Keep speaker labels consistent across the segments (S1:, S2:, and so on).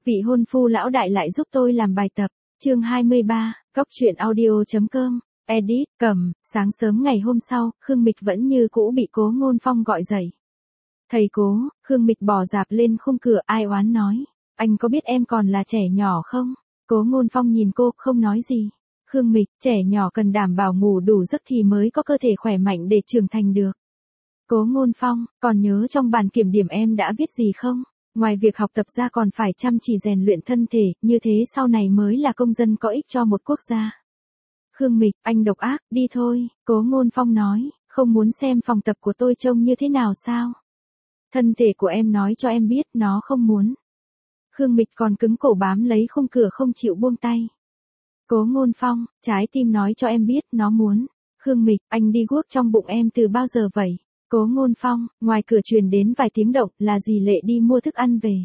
S1: Vị hôn phu lão đại lại giúp tôi làm bài tập. Chương 23, Cóc truyện audio.com. Edit, cầm, sáng sớm ngày hôm sau, Khương Mịch vẫn như cũ bị Cố Ngôn Phong gọi dậy. Thầy Cố, Khương Mịch bò dạp lên khung cửa ai oán nói. Anh có biết em còn là trẻ nhỏ không? Cố Ngôn Phong nhìn cô, không nói gì. Khương Mịch, trẻ nhỏ cần đảm bảo ngủ đủ giấc thì mới có cơ thể khỏe mạnh để trưởng thành được. Cố Ngôn Phong, còn nhớ trong bản kiểm điểm em đã viết gì không? Ngoài việc học tập ra còn phải chăm chỉ rèn luyện thân thể, như thế sau này mới là công dân có ích cho một quốc gia. Khương Mịch, anh độc ác, đi thôi, Cố Ngôn Phong nói, không muốn xem phòng tập của tôi trông như thế nào sao? Thân thể của em nói cho em biết nó không muốn. Khương Mịch còn cứng cổ bám lấy khung cửa không chịu buông tay. Cố Ngôn Phong, trái tim nói cho em biết nó muốn. Khương Mịch, anh đi guốc trong bụng em từ bao giờ vậy? Cố Ngôn Phong, ngoài cửa truyền đến vài tiếng động, là dì Lệ đi mua thức ăn về.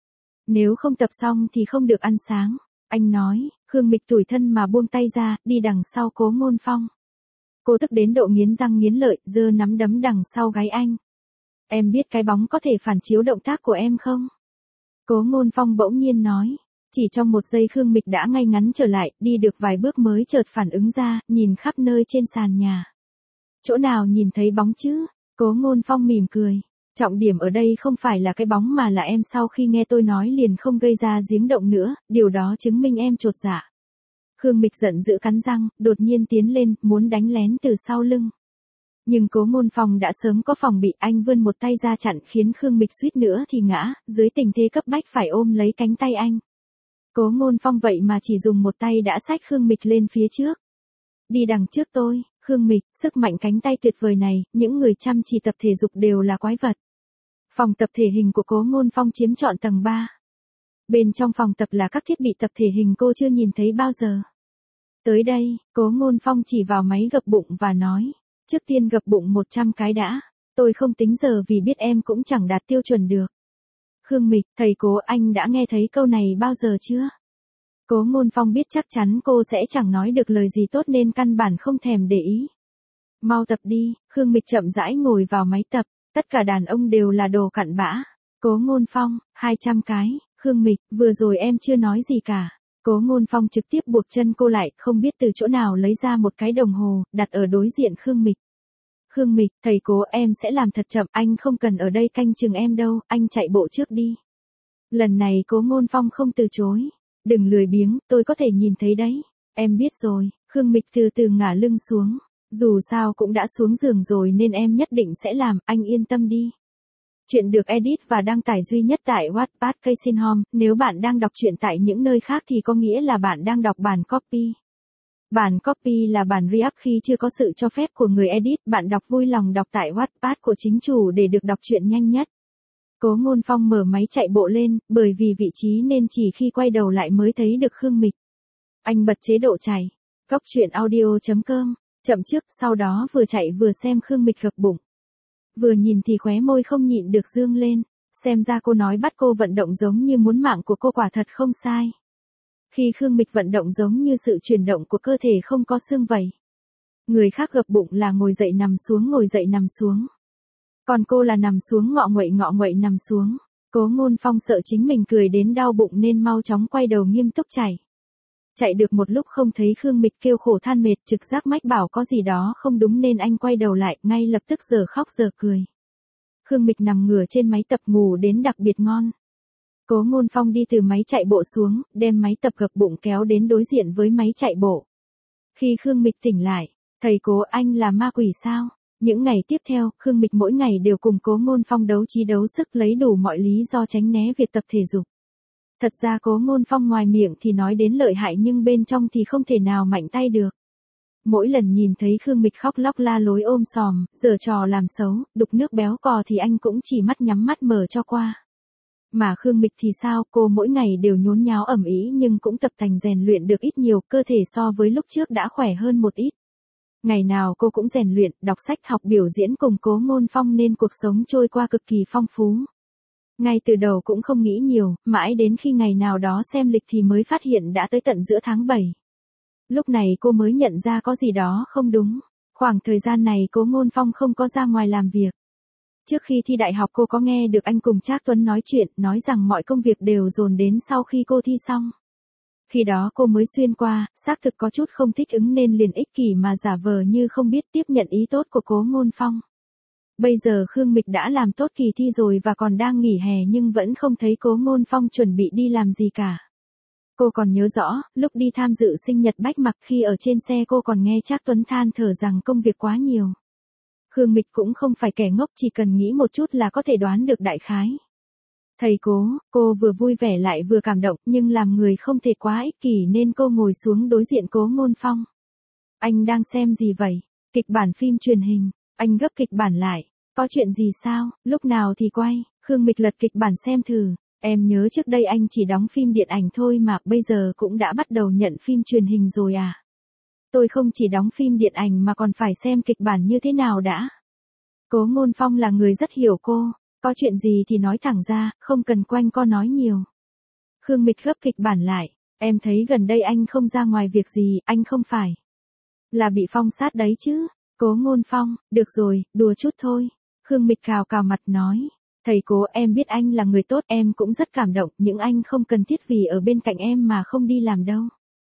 S1: Nếu không tập xong thì không được ăn sáng. Anh nói, Khương Mịch tủi thân mà buông tay ra, đi đằng sau Cố Ngôn Phong. Cô tức đến độ nghiến răng nghiến lợi, giơ nắm đấm đằng sau gáy anh. Em biết cái bóng có thể phản chiếu động tác của em không? Cố Ngôn Phong bỗng nhiên nói. Chỉ trong một giây Khương Mịch đã ngay ngắn trở lại, đi được vài bước mới chợt phản ứng ra, nhìn khắp nơi trên sàn nhà. Chỗ nào nhìn thấy bóng chứ? Cố Ngôn Phong mỉm cười. Trọng điểm ở đây không phải là cái bóng mà là em sau khi nghe tôi nói liền không gây ra giếng động nữa, điều đó chứng minh em chột dạ. Khương Mịch giận dữ cắn răng, đột nhiên tiến lên, muốn đánh lén từ sau lưng. Nhưng Cố Ngôn Phong đã sớm có phòng bị, anh vươn một tay ra chặn khiến Khương Mịch suýt nữa thì ngã, dưới tình thế cấp bách phải ôm lấy cánh tay anh. Cố Ngôn Phong vậy mà chỉ dùng một tay đã xách Khương Mịch lên phía trước. Đi đằng trước tôi, Khương Mịch, sức mạnh cánh tay tuyệt vời này, những người chăm chỉ tập thể dục đều là quái vật. Phòng tập thể hình của Cố Ngôn Phong chiếm trọn tầng 3. Bên trong phòng tập là các thiết bị tập thể hình cô chưa nhìn thấy bao giờ. Tới đây, Cố Ngôn Phong chỉ vào máy gập bụng và nói, trước tiên gập bụng 100 cái đã, tôi không tính giờ vì biết em cũng chẳng đạt tiêu chuẩn được. Khương Mịch, thầy Cố, anh đã nghe thấy câu này bao giờ chưa? Cố Ngôn Phong biết chắc chắn cô sẽ chẳng nói được lời gì tốt nên căn bản không thèm để ý. Mau tập đi, Khương Mịch chậm rãi ngồi vào máy tập, tất cả đàn ông đều là đồ cặn bã. Cố Ngôn Phong, 200 cái, Khương Mịch, vừa rồi em chưa nói gì cả. Cố Ngôn Phong trực tiếp buộc chân cô lại, không biết từ chỗ nào lấy ra một cái đồng hồ, đặt ở đối diện Khương Mịch. Khương Mịch, thầy Cố em sẽ làm thật chậm, anh không cần ở đây canh chừng em đâu, anh chạy bộ trước đi. Lần này Cố Ngôn Phong không từ chối. Đừng lười biếng, tôi có thể nhìn thấy đấy. Em biết rồi, Khương Mịch từ từ ngả lưng xuống. Dù sao cũng đã xuống giường rồi nên em nhất định sẽ làm, anh yên tâm đi. Chuyện được edit và đăng tải duy nhất tại Wattpad Casing Home, nếu bạn đang đọc truyện tại những nơi khác thì có nghĩa là bạn đang đọc bản copy. Bản copy là bản re-up khi chưa có sự cho phép của người edit, bạn đọc vui lòng đọc tại Wattpad của chính chủ để được đọc truyện nhanh nhất. Cố Ngôn Phong mở máy chạy bộ lên, bởi vì vị trí nên chỉ khi quay đầu lại mới thấy được Khương Mịch. Anh bật chế độ chạy. Cóc truyện audio.com. Chậm trước, sau đó vừa chạy vừa xem Khương Mịch gập bụng. Vừa nhìn thì khóe môi không nhịn được dương lên, xem ra cô nói bắt cô vận động giống như muốn mạng của cô quả thật không sai. Khi Khương Mịch vận động giống như sự chuyển động của cơ thể không có xương vậy. Người khác gập bụng là ngồi dậy nằm xuống ngồi dậy nằm xuống. Còn cô là nằm xuống ngọ nguậy nằm xuống. Cố Ngôn Phong sợ chính mình cười đến đau bụng nên mau chóng quay đầu nghiêm túc chạy. Chạy được một lúc không thấy Khương Mịch kêu khổ than mệt, trực giác mách bảo có gì đó không đúng nên anh quay đầu lại, ngay lập tức giờ khóc giờ cười. Khương Mịch nằm ngửa trên máy tập ngủ đến đặc biệt ngon. Cố Ngôn Phong đi từ máy chạy bộ xuống, đem máy tập gập bụng kéo đến đối diện với máy chạy bộ. Khi Khương Mịch tỉnh lại, thầy Cố, anh là ma quỷ sao? Những ngày tiếp theo, Khương Mịch mỗi ngày đều cùng Cố Ngôn Phong đấu trí đấu sức lấy đủ mọi lý do tránh né việc tập thể dục. Thật ra Cố Ngôn Phong ngoài miệng thì nói đến lợi hại nhưng bên trong thì không thể nào mạnh tay được. Mỗi lần nhìn thấy Khương Mịch khóc lóc la lối ôm sòm, giở trò làm xấu, đục nước béo cò thì anh cũng chỉ mắt nhắm mắt mở cho qua. Mà Khương Mịch thì sao, cô mỗi ngày đều nhốn nháo ầm ĩ nhưng cũng tập tành rèn luyện được ít nhiều, cơ thể so với lúc trước đã khỏe hơn một ít. Ngày nào cô cũng rèn luyện, đọc sách học biểu diễn cùng Cố Ngôn Phong nên cuộc sống trôi qua cực kỳ phong phú. Ngay từ đầu cũng không nghĩ nhiều, mãi đến khi ngày nào đó xem lịch thì mới phát hiện đã tới tận giữa tháng 7. Lúc này cô mới nhận ra có gì đó không đúng. Khoảng thời gian này Cố Ngôn Phong không có ra ngoài làm việc. Trước khi thi đại học cô có nghe được anh cùng Trác Tuấn nói chuyện, nói rằng mọi công việc đều dồn đến sau khi cô thi xong. Khi đó cô mới xuyên qua, xác thực có chút không thích ứng nên liền ích kỷ mà giả vờ như không biết tiếp nhận ý tốt của Cố Ngôn Phong. Bây giờ Khương Mịch đã làm tốt kỳ thi rồi và còn đang nghỉ hè nhưng vẫn không thấy Cố Ngôn Phong chuẩn bị đi làm gì cả. Cô còn nhớ rõ, lúc đi tham dự sinh nhật Bách Mặc khi ở trên xe cô còn nghe Trác Tuấn than thở rằng công việc quá nhiều. Khương Mịch cũng không phải kẻ ngốc, chỉ cần nghĩ một chút là có thể đoán được đại khái. Thầy Cố, cô vừa vui vẻ lại vừa cảm động nhưng làm người không thể quá ích kỷ nên cô ngồi xuống đối diện Cố Ngôn Phong. Anh đang xem gì vậy? Kịch bản phim truyền hình. Anh gấp kịch bản lại. Có chuyện gì sao? Lúc nào thì quay? Khương Mịch lật kịch bản xem thử. Em nhớ trước đây anh chỉ đóng phim điện ảnh thôi mà bây giờ cũng đã bắt đầu nhận phim truyền hình rồi à? Tôi không chỉ đóng phim điện ảnh mà còn phải xem kịch bản như thế nào đã. Cố Ngôn Phong là người rất hiểu cô. Có chuyện gì thì nói thẳng ra, không cần quanh co nói nhiều. Khương Mịch gấp kịch bản lại. Em thấy gần đây anh không ra ngoài việc gì, anh không phải là bị phong sát đấy chứ? Cố Ngôn Phong, được rồi, đùa chút thôi. Khương Mịch cào cào mặt nói. Thầy Cố, em biết anh là người tốt, em cũng rất cảm động, nhưng anh không cần thiết vì ở bên cạnh em mà không đi làm đâu.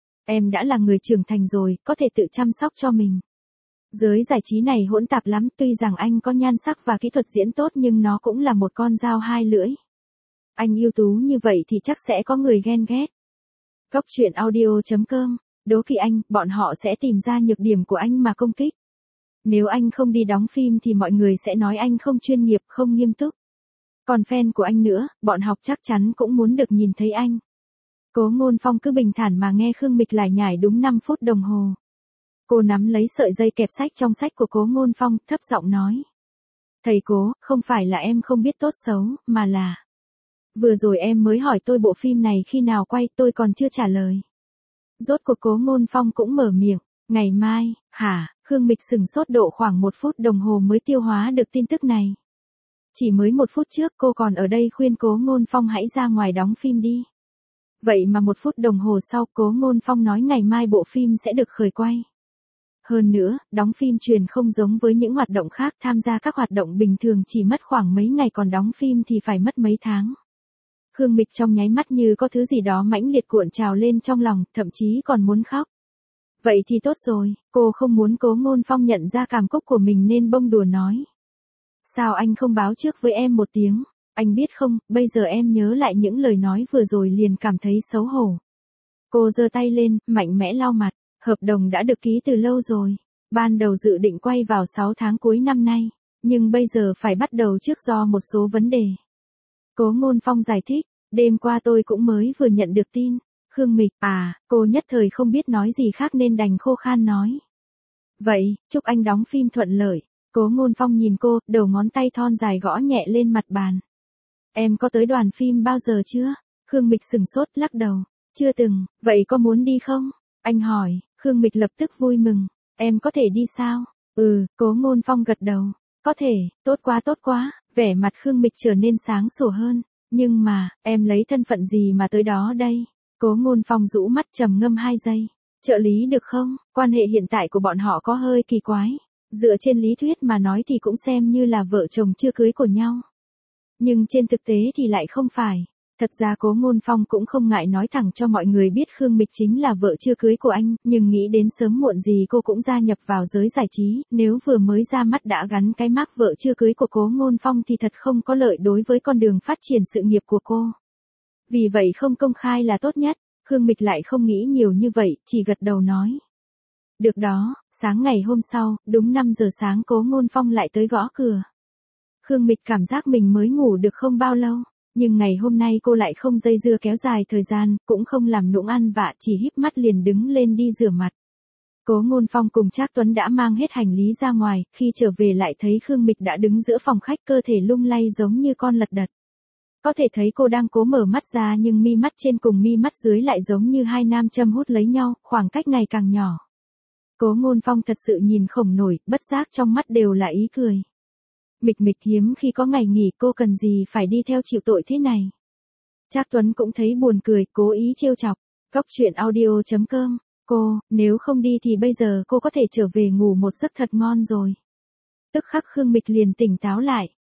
S1: Em đã là người trưởng thành rồi, có thể tự chăm sóc cho mình. Giới giải trí này hỗn tạp lắm, tuy rằng anh có nhan sắc và kỹ thuật diễn tốt nhưng nó cũng là một con dao hai lưỡi. Anh ưu tú như vậy thì chắc sẽ có người ghen ghét. Góc truyện audio.com, đố kỵ anh, bọn họ sẽ tìm ra nhược điểm của anh mà công kích. Nếu anh không đi đóng phim thì mọi người sẽ nói anh không chuyên nghiệp, không nghiêm túc. Còn fan của anh nữa, bọn học chắc chắn cũng muốn được nhìn thấy anh. Cố Ngôn Phong cứ bình thản mà nghe Khương Mịch lải nhải đúng 5 phút đồng hồ. Cô nắm lấy sợi dây kẹp sách trong sách của Cố Ngôn Phong, thấp giọng nói. Thầy Cố, không phải là em không biết tốt xấu, mà là... Vừa rồi em mới hỏi tôi bộ phim này khi nào quay, tôi còn chưa trả lời. Rốt cuộc Cố Ngôn Phong cũng mở miệng. Ngày mai, hả? Khương Mịch sửng sốt độ khoảng 1 phút đồng hồ mới tiêu hóa được tin tức này. Chỉ mới 1 phút trước cô còn ở đây khuyên Cố Ngôn Phong hãy ra ngoài đóng phim đi. Vậy mà 1 phút đồng hồ sau Cố Ngôn Phong nói ngày mai bộ phim sẽ được khởi quay. Hơn nữa, đóng phim truyền không giống với những hoạt động khác, tham gia các hoạt động bình thường chỉ mất khoảng mấy ngày còn đóng phim thì phải mất mấy tháng. Khương Mịch trong nháy mắt như có thứ gì đó mãnh liệt cuộn trào lên trong lòng, thậm chí còn muốn khóc. Vậy thì tốt rồi, cô không muốn Cố Ngôn Phong nhận ra cảm xúc của mình nên bông đùa nói. Sao anh không báo trước với em một tiếng? Anh biết không, bây giờ em nhớ lại những lời nói vừa rồi liền cảm thấy xấu hổ. Cô giơ tay lên, mạnh mẽ lau mặt. Hợp đồng đã được ký từ lâu rồi. Ban đầu dự định quay vào 6 tháng cuối năm nay, nhưng bây giờ phải bắt đầu trước do một số vấn đề. Cố Ngôn Phong giải thích, đêm qua tôi cũng mới vừa nhận được tin. Khương Mịch, cô nhất thời không biết nói gì khác nên đành khô khan nói. Vậy, chúc anh đóng phim thuận lợi. Cố Ngôn Phong nhìn cô, đầu ngón tay thon dài gõ nhẹ lên mặt bàn. Em có tới đoàn phim bao giờ chưa? Khương Mịch sửng sốt lắc đầu. Chưa từng, vậy có muốn đi không? Anh hỏi, Khương Mịch lập tức vui mừng. Em có thể đi sao? Cố Ngôn Phong gật đầu. Có thể, tốt quá. Vẻ mặt Khương Mịch trở nên sáng sủa hơn. Nhưng mà, em lấy thân phận gì mà tới đó đây? Cố Ngôn Phong rũ mắt trầm ngâm 2 giây. Trợ lý được không? Quan hệ hiện tại của bọn họ có hơi kỳ quái. Dựa trên lý thuyết mà nói thì cũng xem như là vợ chồng chưa cưới của nhau. Nhưng trên thực tế thì lại không phải. Thật ra Cố Ngôn Phong cũng không ngại nói thẳng cho mọi người biết Khương Mịch chính là vợ chưa cưới của anh, nhưng nghĩ đến sớm muộn gì cô cũng gia nhập vào giới giải trí, nếu vừa mới ra mắt đã gắn cái mác vợ chưa cưới của Cố Ngôn Phong thì thật không có lợi đối với con đường phát triển sự nghiệp của cô. Vì vậy không công khai là tốt nhất. Khương Mịch lại không nghĩ nhiều như vậy, chỉ gật đầu nói. Được đó, sáng ngày hôm sau, đúng 5 giờ sáng Cố Ngôn Phong lại tới gõ cửa. Khương Mịch cảm giác mình mới ngủ được không bao lâu, nhưng ngày hôm nay cô lại không dây dưa kéo dài thời gian, cũng không làm nũng ăn vạ, chỉ híp mắt liền đứng lên đi rửa mặt. Cố Ngôn Phong cùng Trác Tuấn đã mang hết hành lý ra ngoài, khi trở về lại thấy Khương Mịch đã đứng giữa phòng khách cơ thể lung lay giống như con lật đật. Có thể thấy cô đang cố mở mắt ra nhưng mi mắt trên cùng mi mắt dưới lại giống như hai nam châm hút lấy nhau, khoảng cách ngày càng nhỏ. Cố Ngôn Phong thật sự nhìn không nổi, bất giác trong mắt đều là ý cười. Mịch hiếm khi có ngày nghỉ cô cần gì phải đi theo chịu tội thế này. Trác Tuấn cũng thấy buồn cười, cố ý trêu chọc. Góc truyện audio.com, cô, nếu không đi thì bây giờ cô có thể trở về ngủ một giấc thật ngon rồi. Tức khắc Khương Mịch liền tỉnh táo lại.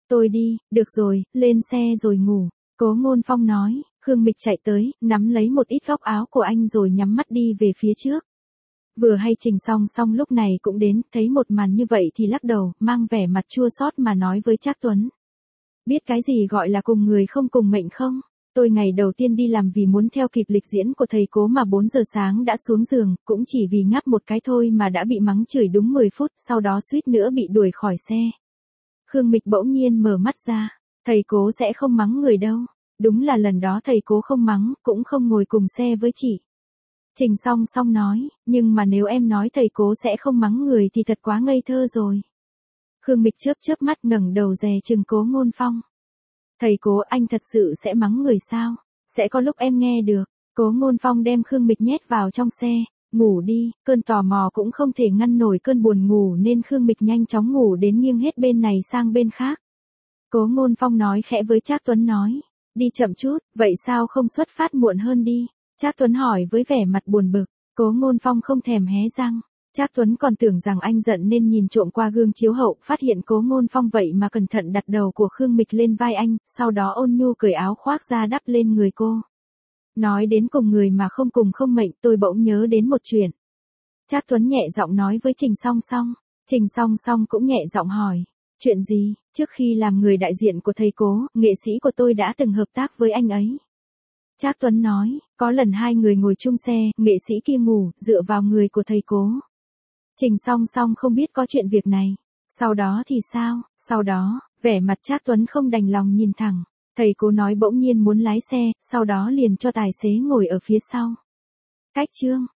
S1: Tôi đi, được rồi, lên xe rồi ngủ. Cố Ngôn Phong nói, Khương Mịch chạy tới, nắm lấy một ít góc áo của anh rồi nhắm mắt đi về phía trước. Vừa hay Trình Song Song lúc này cũng đến, thấy một màn như vậy thì lắc đầu, mang vẻ mặt chua xót mà nói với Trác Tuấn. Biết cái gì gọi là cùng người không cùng mệnh không? Tôi ngày đầu tiên đi làm vì muốn theo kịp lịch diễn của thầy Cố mà 4 giờ sáng đã xuống giường, cũng chỉ vì ngáp một cái thôi mà đã bị mắng chửi đúng 10 phút, sau đó suýt nữa bị đuổi khỏi xe. Khương Mịch bỗng nhiên mở mắt ra, thầy Cố sẽ không mắng người đâu. Đúng là lần đó thầy Cố không mắng, cũng không ngồi cùng xe với chị. Trình Song Song nói, nhưng mà nếu em nói thầy Cố sẽ không mắng người thì thật quá ngây thơ rồi. Khương Mịch chớp chớp mắt ngẩng đầu dè chừng Cố Ngôn Phong. Thầy Cố, anh thật sự sẽ mắng người sao? Sẽ có lúc em nghe được. Cố Ngôn Phong đem Khương Mịch nhét vào trong xe, ngủ đi, cơn tò mò cũng không thể ngăn nổi cơn buồn ngủ nên Khương Mịch nhanh chóng ngủ đến nghiêng hết bên này sang bên khác. Cố Ngôn Phong nói khẽ với Trác Tuấn nói, đi chậm chút, vậy sao không xuất phát muộn hơn đi? Trác Tuấn hỏi với vẻ mặt buồn bực. Cố Ngôn Phong không thèm hé răng. Trác Tuấn còn tưởng rằng anh giận nên nhìn trộm qua gương chiếu hậu, phát hiện Cố Ngôn Phong vậy mà cẩn thận đặt đầu của Khương Mịch lên vai anh, sau đó ôn nhu cởi áo khoác ra đắp lên người cô. Nói đến cùng người mà không cùng không mệnh, tôi bỗng nhớ đến một chuyện. Trác Tuấn nhẹ giọng nói với Trình Song Song. Trình Song Song cũng nhẹ giọng hỏi. Chuyện gì? Trước khi làm người đại diện của thầy Cố, nghệ sĩ của tôi đã từng hợp tác với anh ấy. Trác Tuấn nói, có lần hai người ngồi chung xe, nghệ sĩ kia ngủ, dựa vào người của thầy Cố. Trình Song Song không biết có chuyện việc này. Sau đó thì sao? Sau đó, vẻ mặt Trác Tuấn không đành lòng nhìn thẳng. Thầy Cố nói bỗng nhiên muốn lái xe, sau đó liền cho tài xế ngồi ở phía sau. Cách chương